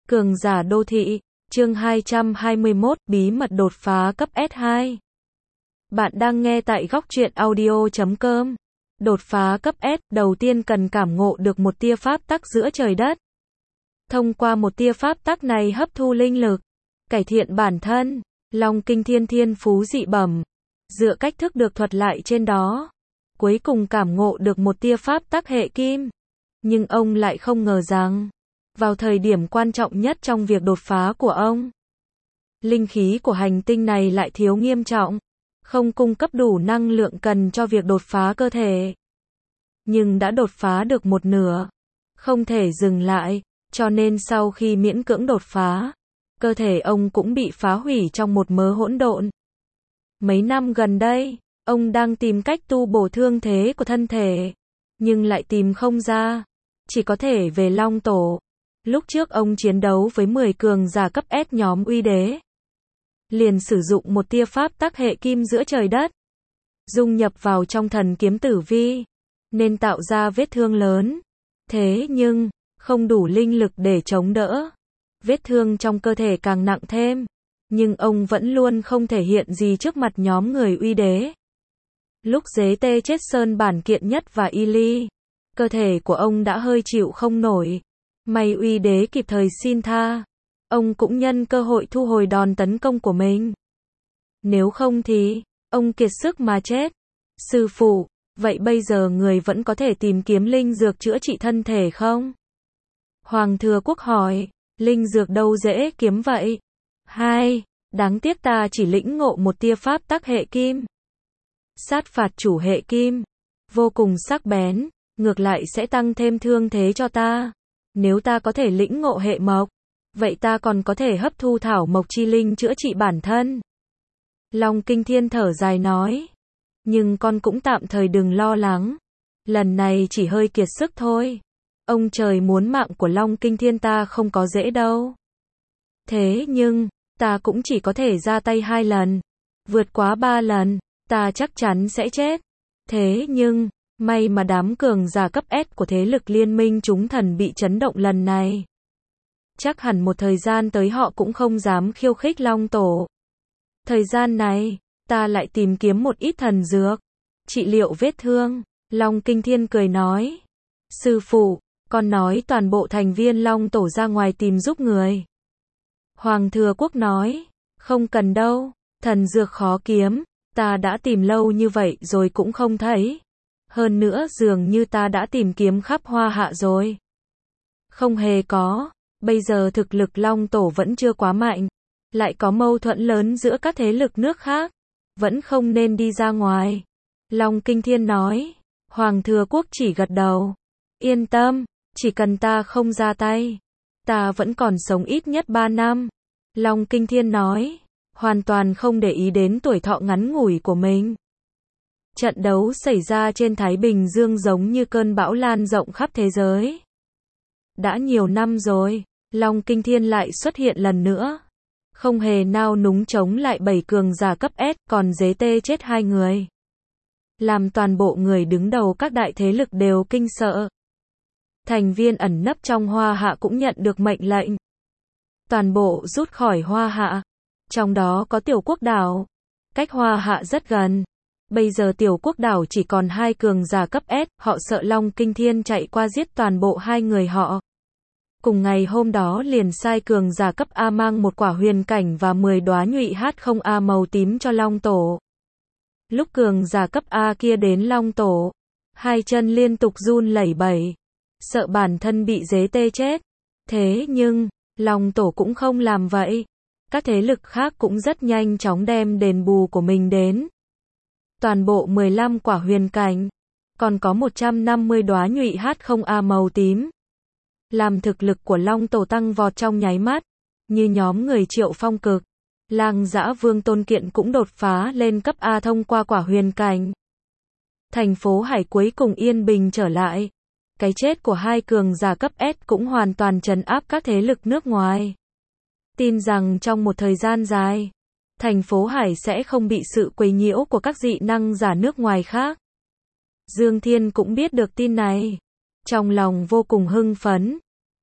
Cường giả đô thị, chương 221, bí mật đột phá cấp S2. Bạn đang nghe tại góc truyện audio.com. Đột phá cấp S, đầu tiên cần cảm ngộ được một tia pháp tắc giữa trời đất. Thông qua một tia pháp tắc này hấp thu linh lực, cải thiện bản thân, Long Kinh Thiên thiên phú dị bẩm, dựa cách thức được thuật lại trên đó, cuối cùng cảm ngộ được một tia pháp tắc hệ kim. Nhưng ông lại không ngờ rằng, vào thời điểm quan trọng nhất trong việc đột phá của ông, linh khí của hành tinh này lại thiếu nghiêm trọng, không cung cấp đủ năng lượng cần cho việc đột phá cơ thể. Nhưng đã đột phá được một nửa, không thể dừng lại, cho nên sau khi miễn cưỡng đột phá, cơ thể ông cũng bị phá hủy trong một mớ hỗn độn. Mấy năm gần đây, ông đang tìm cách tu bổ thương thế của thân thể, nhưng lại tìm không ra, chỉ có thể về Long Tổ. Lúc trước ông chiến đấu với 10 cường giả cấp S nhóm uy đế, liền sử dụng một tia pháp tắc hệ kim giữa trời đất, dung nhập vào trong thần kiếm tử vi, nên tạo ra vết thương lớn. Thế nhưng, không đủ linh lực để chống đỡ. Vết thương trong cơ thể càng nặng thêm, nhưng ông vẫn luôn không thể hiện gì trước mặt nhóm người uy đế. Lúc Dế Tê chết Sơn Bản Kiện Nhất và Y Ly, cơ thể của ông đã hơi chịu không nổi. May uy đế kịp thời xin tha, ông cũng nhân cơ hội thu hồi đòn tấn công của mình. Nếu không thì, ông kiệt sức mà chết. Sư phụ, vậy bây giờ người vẫn có thể tìm kiếm linh dược chữa trị thân thể không? Hoàng Thừa Quốc hỏi, linh dược đâu dễ kiếm vậy? Đáng tiếc ta chỉ lĩnh ngộ một tia pháp tắc hệ kim. Sát phạt chủ hệ kim, vô cùng sắc bén, ngược lại sẽ tăng thêm thương thế cho ta. Nếu ta có thể lĩnh ngộ hệ mộc, vậy ta còn có thể hấp thu thảo mộc chi linh chữa trị bản thân. Long Kinh Thiên thở dài nói, nhưng con cũng tạm thời đừng lo lắng, lần này chỉ hơi kiệt sức thôi. Ông trời muốn mạng của Long Kinh Thiên ta không có dễ đâu. Thế nhưng, ta cũng chỉ có thể ra tay 2 lần, vượt quá 3 lần, ta chắc chắn sẽ chết. Thế nhưng, may mà đám cường giả cấp S của thế lực liên minh chúng thần bị chấn động lần này. Chắc hẳn một thời gian tới họ cũng không dám khiêu khích Long Tổ. Thời gian này, ta lại tìm kiếm một ít thần dược, trị liệu vết thương. Long Kinh Thiên cười nói, sư phụ, con nói toàn bộ thành viên Long Tổ ra ngoài tìm giúp người. Hoàng Thừa Quốc nói, không cần đâu, thần dược khó kiếm, ta đã tìm lâu như vậy rồi cũng không thấy. Hơn nữa dường như ta đã tìm kiếm khắp Hoa Hạ rồi. Không hề có, bây giờ thực lực Long Tổ vẫn chưa quá mạnh, lại có mâu thuẫn lớn giữa các thế lực nước khác, vẫn không nên đi ra ngoài. Long Kinh Thiên nói, Hoàng Thừa Quốc chỉ gật đầu, yên tâm, chỉ cần ta không ra tay, ta vẫn còn sống ít nhất 3 năm. Long Kinh Thiên nói, hoàn toàn không để ý đến tuổi thọ ngắn ngủi của mình. Trận đấu xảy ra trên Thái Bình Dương giống như cơn bão lan rộng khắp thế giới. Đã nhiều năm rồi, Long Kinh Thiên lại xuất hiện lần nữa. Không hề nao núng chống lại 7 cường giả cấp S, còn Dế Tê chết 2 người. Làm toàn bộ người đứng đầu các đại thế lực đều kinh sợ. Thành viên ẩn nấp trong Hoa Hạ cũng nhận được mệnh lệnh. Toàn bộ rút khỏi Hoa Hạ. Trong đó có Tiểu Quốc Đảo. Cách Hoa Hạ rất gần. Bây giờ Tiểu Quốc Đảo chỉ còn 2 cường giả cấp S, họ sợ Long Kinh Thiên chạy qua giết toàn bộ 2 người họ. Cùng ngày hôm đó liền sai cường giả cấp A mang một quả huyền cảnh và 10 đóa nhụy H0A màu tím cho Long Tổ. Lúc cường giả cấp A kia đến Long Tổ, 2 chân liên tục run lẩy bẩy, sợ bản thân bị Dế Tê chết. Thế nhưng, Long Tổ cũng không làm vậy. Các thế lực khác cũng rất nhanh chóng đem đền bù của mình đến. Toàn bộ 15 quả huyền cảnh, còn có 150 đóa nhụy H0A màu tím. Làm thực lực của Long Tổ tăng vọt trong nháy mắt, như nhóm người Triệu Phong Cực, Lang Dã Vương Tôn Kiện cũng đột phá lên cấp A thông qua quả huyền cảnh. Thành phố Hải cuối cùng yên bình trở lại. Cái chết của 2 cường giả cấp S cũng hoàn toàn trấn áp các thế lực nước ngoài. Tin rằng trong một thời gian dài, thành phố Hải sẽ không bị sự quấy nhiễu của các dị năng giả nước ngoài khác. Dương Thiên cũng biết được tin này. Trong lòng vô cùng hưng phấn.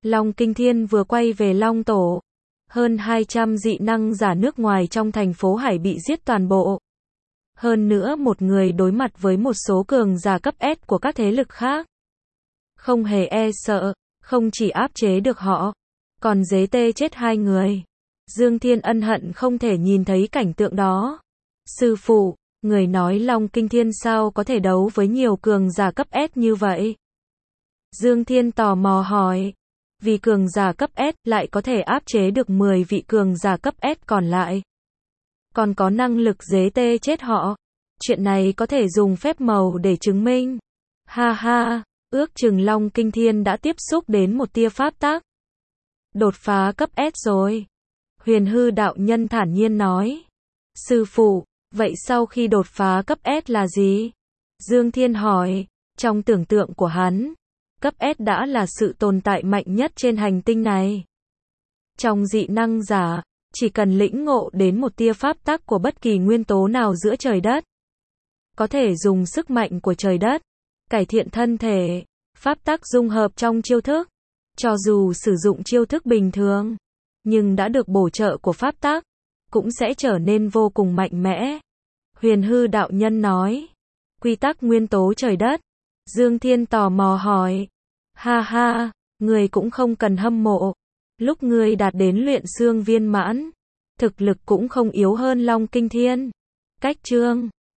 Long Kinh Thiên vừa quay về Long Tổ. Hơn 200 dị năng giả nước ngoài trong thành phố Hải bị giết toàn bộ. Hơn nữa một người đối mặt với một số cường giả cấp S của các thế lực khác. Không hề e sợ, không chỉ áp chế được họ, còn giết tê chết 2 người. Dương Thiên ân hận không thể nhìn thấy cảnh tượng đó. Sư phụ, người nói Long Kinh Thiên sao có thể đấu với nhiều cường giả cấp S như vậy? Dương Thiên tò mò hỏi. Vì cường giả cấp S lại có thể áp chế được 10 vị cường giả cấp S còn lại. Còn có năng lực giết tê chết họ. Chuyện này có thể dùng phép màu để chứng minh. Ha ha, ước chừng Long Kinh Thiên đã tiếp xúc đến một tia pháp tắc. Đột phá cấp S rồi. Huyền hư đạo nhân thản nhiên nói. Sư phụ, vậy sau khi đột phá cấp S là gì? Dương Thiên hỏi. Trong tưởng tượng của hắn, cấp S đã là sự tồn tại mạnh nhất trên hành tinh này. Trong dị năng giả, chỉ cần lĩnh ngộ đến một tia pháp tắc của bất kỳ nguyên tố nào giữa trời đất. Có thể dùng sức mạnh của trời đất, cải thiện thân thể, pháp tắc dung hợp trong chiêu thức. Cho dù sử dụng chiêu thức bình thường, nhưng đã được bổ trợ của pháp tắc, cũng sẽ trở nên vô cùng mạnh mẽ. Huyền hư đạo nhân nói. Quy tắc nguyên tố trời đất. Dương Thiên tò mò hỏi. Ha ha, người cũng không cần hâm mộ. Lúc người đạt đến luyện xương viên mãn, thực lực cũng không yếu hơn Long Kinh Thiên. Cách chương